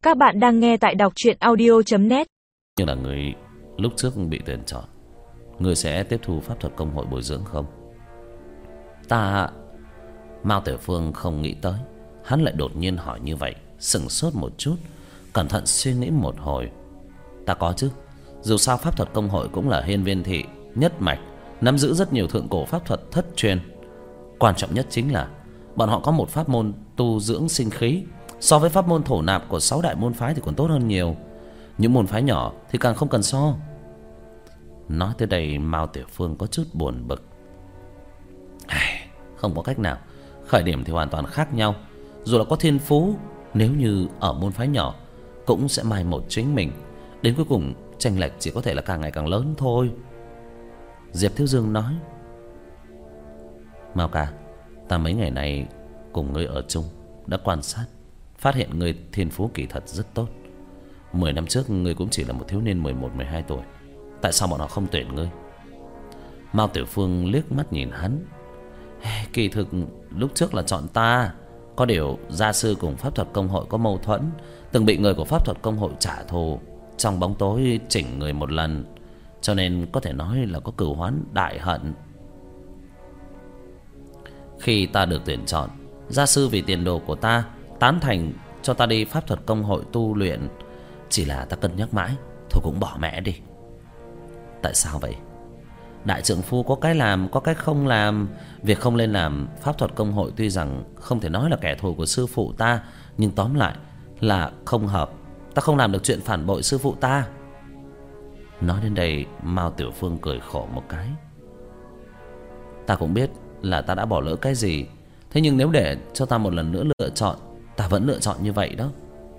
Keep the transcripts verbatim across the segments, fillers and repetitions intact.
Các bạn đang nghe tại đọc truyện audio chấm net. Như là người lúc trước bị tuyển chọn, người sẽ tiếp thu pháp thuật công hội bồi dưỡng không? Ta... Mao Tiểu Phương không nghĩ tới hắn lại đột nhiên hỏi như vậy, sững sốt một chút, cẩn thận suy nghĩ một hồi. Ta có chứ. Dù sao pháp thuật công hội cũng là hiên viên thị nhất mạch, nắm giữ rất nhiều thượng cổ pháp thuật thất truyền. Quan trọng nhất chính là bọn họ có một pháp môn tu dưỡng sinh khí, so với pháp môn thổ nạp của sáu đại môn phái thì còn tốt hơn nhiều. Những môn phái nhỏ thì càng không cần so. Nói tới đây Mao Tiểu Phương có chút buồn bực. Không có cách nào, khởi điểm thì hoàn toàn khác nhau. Dù là có thiên phú, nếu như ở môn phái nhỏ cũng sẽ mai một chính mình. Đến cuối cùng chênh lệch chỉ có thể là càng ngày càng lớn thôi. Diệp Thiếu Dương nói: Mao ca, ta mấy ngày nay cùng ngươi ở chung, đã quan sát, phát hiện ngươi thiên phú kỳ thật rất tốt. Mười năm trước ngươi cũng chỉ là một thiếu niên mười một mười hai tuổi, tại sao bọn họ không tuyển ngươi? Mao Tiểu Phương liếc mắt nhìn hắn. Kỳ thực lúc trước là chọn ta, có điều gia sư cùng pháp thuật công hội có mâu thuẫn, từng bị người của pháp thuật công hội trả thù, trong bóng tối chỉnh người một lần, cho nên có thể nói là có cửu hoán đại hận. Khi ta được tuyển chọn, gia sư vì tiền đồ của ta tán thành cho ta đi pháp thuật công hội tu luyện. Chỉ là ta cân nhắc mãi, thôi cũng bỏ mẹ đi. Tại sao vậy? Đại trượng phu có cái làm, có cái không làm. Việc không lên làm pháp thuật công hội tuy rằng không thể nói là kẻ thù của sư phụ ta, nhưng tóm lại là không hợp. Ta không làm được chuyện phản bội sư phụ ta. Nói đến đây Mao Tiểu Phương cười khổ một cái. Ta cũng biết là ta đã bỏ lỡ cái gì, thế nhưng nếu để cho ta một lần nữa lựa chọn, ta vẫn lựa chọn như vậy đó.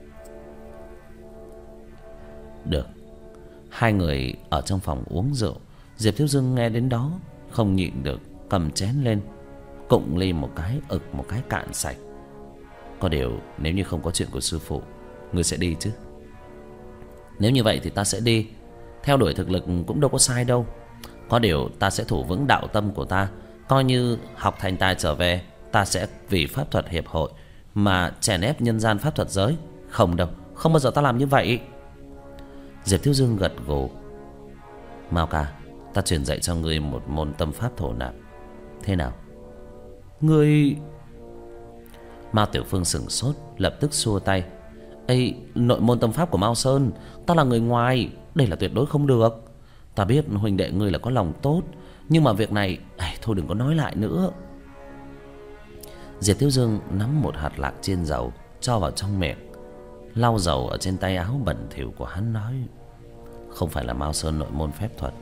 Được. Hai người ở trong phòng uống rượu. Diệp Thiếu Dương nghe đến đó không nhịn được, cầm chén lên, cụng ly một cái, ực một cái cạn sạch. Có điều nếu như không có chuyện của sư phụ, ngươi sẽ đi chứ? Nếu như vậy thì ta sẽ đi. Theo đuổi thực lực cũng đâu có sai đâu. Có điều ta sẽ thủ vững đạo tâm của ta. Coi như học thành tài trở về, ta sẽ vì pháp thuật hiệp hội mà chèn ép nhân gian pháp thuật giới. Không đâu, không bao giờ ta làm như vậy. Diệp Thiếu Dương gật gù. Mao ca, ta truyền dạy cho ngươi một môn tâm pháp thổ nạp. Thế nào? Ngươi... Mao Tiểu Phương sững sốt, lập tức xua tay. Ê, nội môn tâm pháp của Mao Sơn, ta là người ngoài, đây là tuyệt đối không được. Ta biết huynh đệ ngươi là có lòng tốt, nhưng mà việc này ây, thôi đừng có nói lại nữa. Diệp Thiếu Dương nắm một hạt lạc chiên dầu cho vào trong miệng, lau dầu ở trên tay áo bẩn thỉu của hắn, nói: Không phải là Mao Sơn nội môn phép thuật.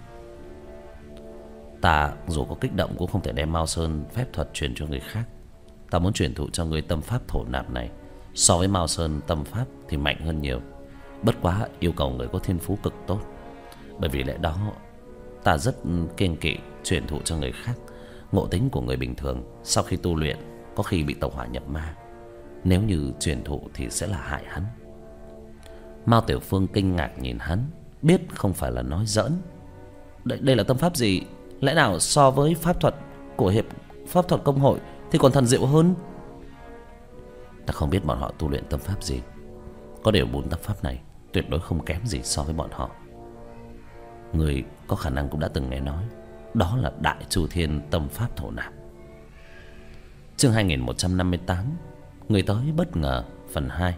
Ta dù có kích động cũng không thể đem Mao Sơn phép thuật truyền cho người khác. Ta muốn truyền thụ cho người tâm pháp thổ nạp này. So với Mao Sơn tâm pháp thì mạnh hơn nhiều. Bất quá yêu cầu người có thiên phú cực tốt. Bởi vì lẽ đó ta rất kiêng kỵ truyền thụ cho người khác. Ngộ tính của người bình thường sau khi tu luyện có khi bị tẩu hỏa nhập ma. Nếu như truyền thụ thì sẽ là hại hắn. Mao Tiểu Phương kinh ngạc nhìn hắn, biết không phải là nói giỡn. Đây, đây là tâm pháp gì? Lẽ nào so với pháp thuật của hiệp pháp thuật công hội thì còn thần diệu hơn? Ta không biết bọn họ tu luyện tâm pháp gì. Có điều bốn tâm pháp này tuyệt đối không kém gì so với bọn họ. Người có khả năng cũng đã từng nghe nói, đó là Đại Chu Thiên tâm pháp thổ nạp. Chương hai nghìn một trăm năm mươi tám, người tới bất ngờ, phần hai.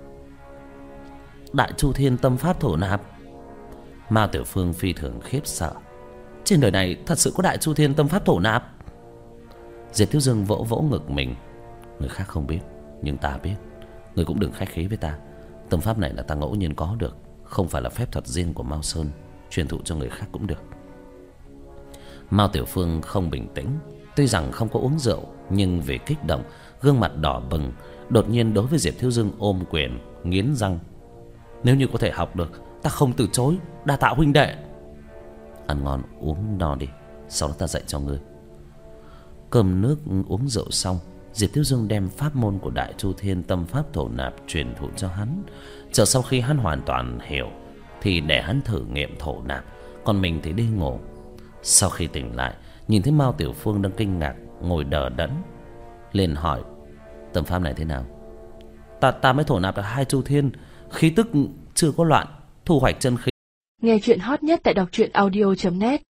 Đại Chu Thiên tâm pháp thổ nạp. Mao Tiểu Phương phi thường khiếp sợ. Trên đời này thật sự có Đại Chu Thiên tâm pháp thổ nạp? Diệp Thiếu Dương vỗ vỗ ngực mình. Người khác không biết, nhưng ta biết. Người cũng đừng khách khí với ta. Tâm pháp này là ta ngẫu nhiên có được, không phải là phép thuật riêng của Mao Sơn. Truyền thụ cho người khác cũng được. Mao Tiểu Phương không bình tĩnh. Tuy rằng không có uống rượu, nhưng vì kích động, gương mặt đỏ bừng. Đột nhiên đối với Diệp Thiếu Dương ôm quyền, nghiến răng. Nếu như có thể học được, ta không từ chối. Đa tạ huynh đệ. Ăn ngon uống no đi, sau đó ta dạy cho ngươi. Cơm nước uống rượu xong, Diệp Thiếu Dương đem pháp môn của Đại Chu Thiên tâm pháp thổ nạp truyền thụ cho hắn. Chờ sau khi hắn hoàn toàn hiểu thì để hắn thử nghiệm thổ nạp, còn mình thì đi ngủ. Sau khi tỉnh lại, nhìn thấy Mao Tiểu Phương đang kinh ngạc ngồi đờ đẫn, liền hỏi: Tâm pháp này thế nào? ta ta mới thổ nạp được hai chu thiên, khí tức chưa có loạn, thu hoạch chân khí. Nghe chuyện hot nhất tại đọc truyện audio chấm net.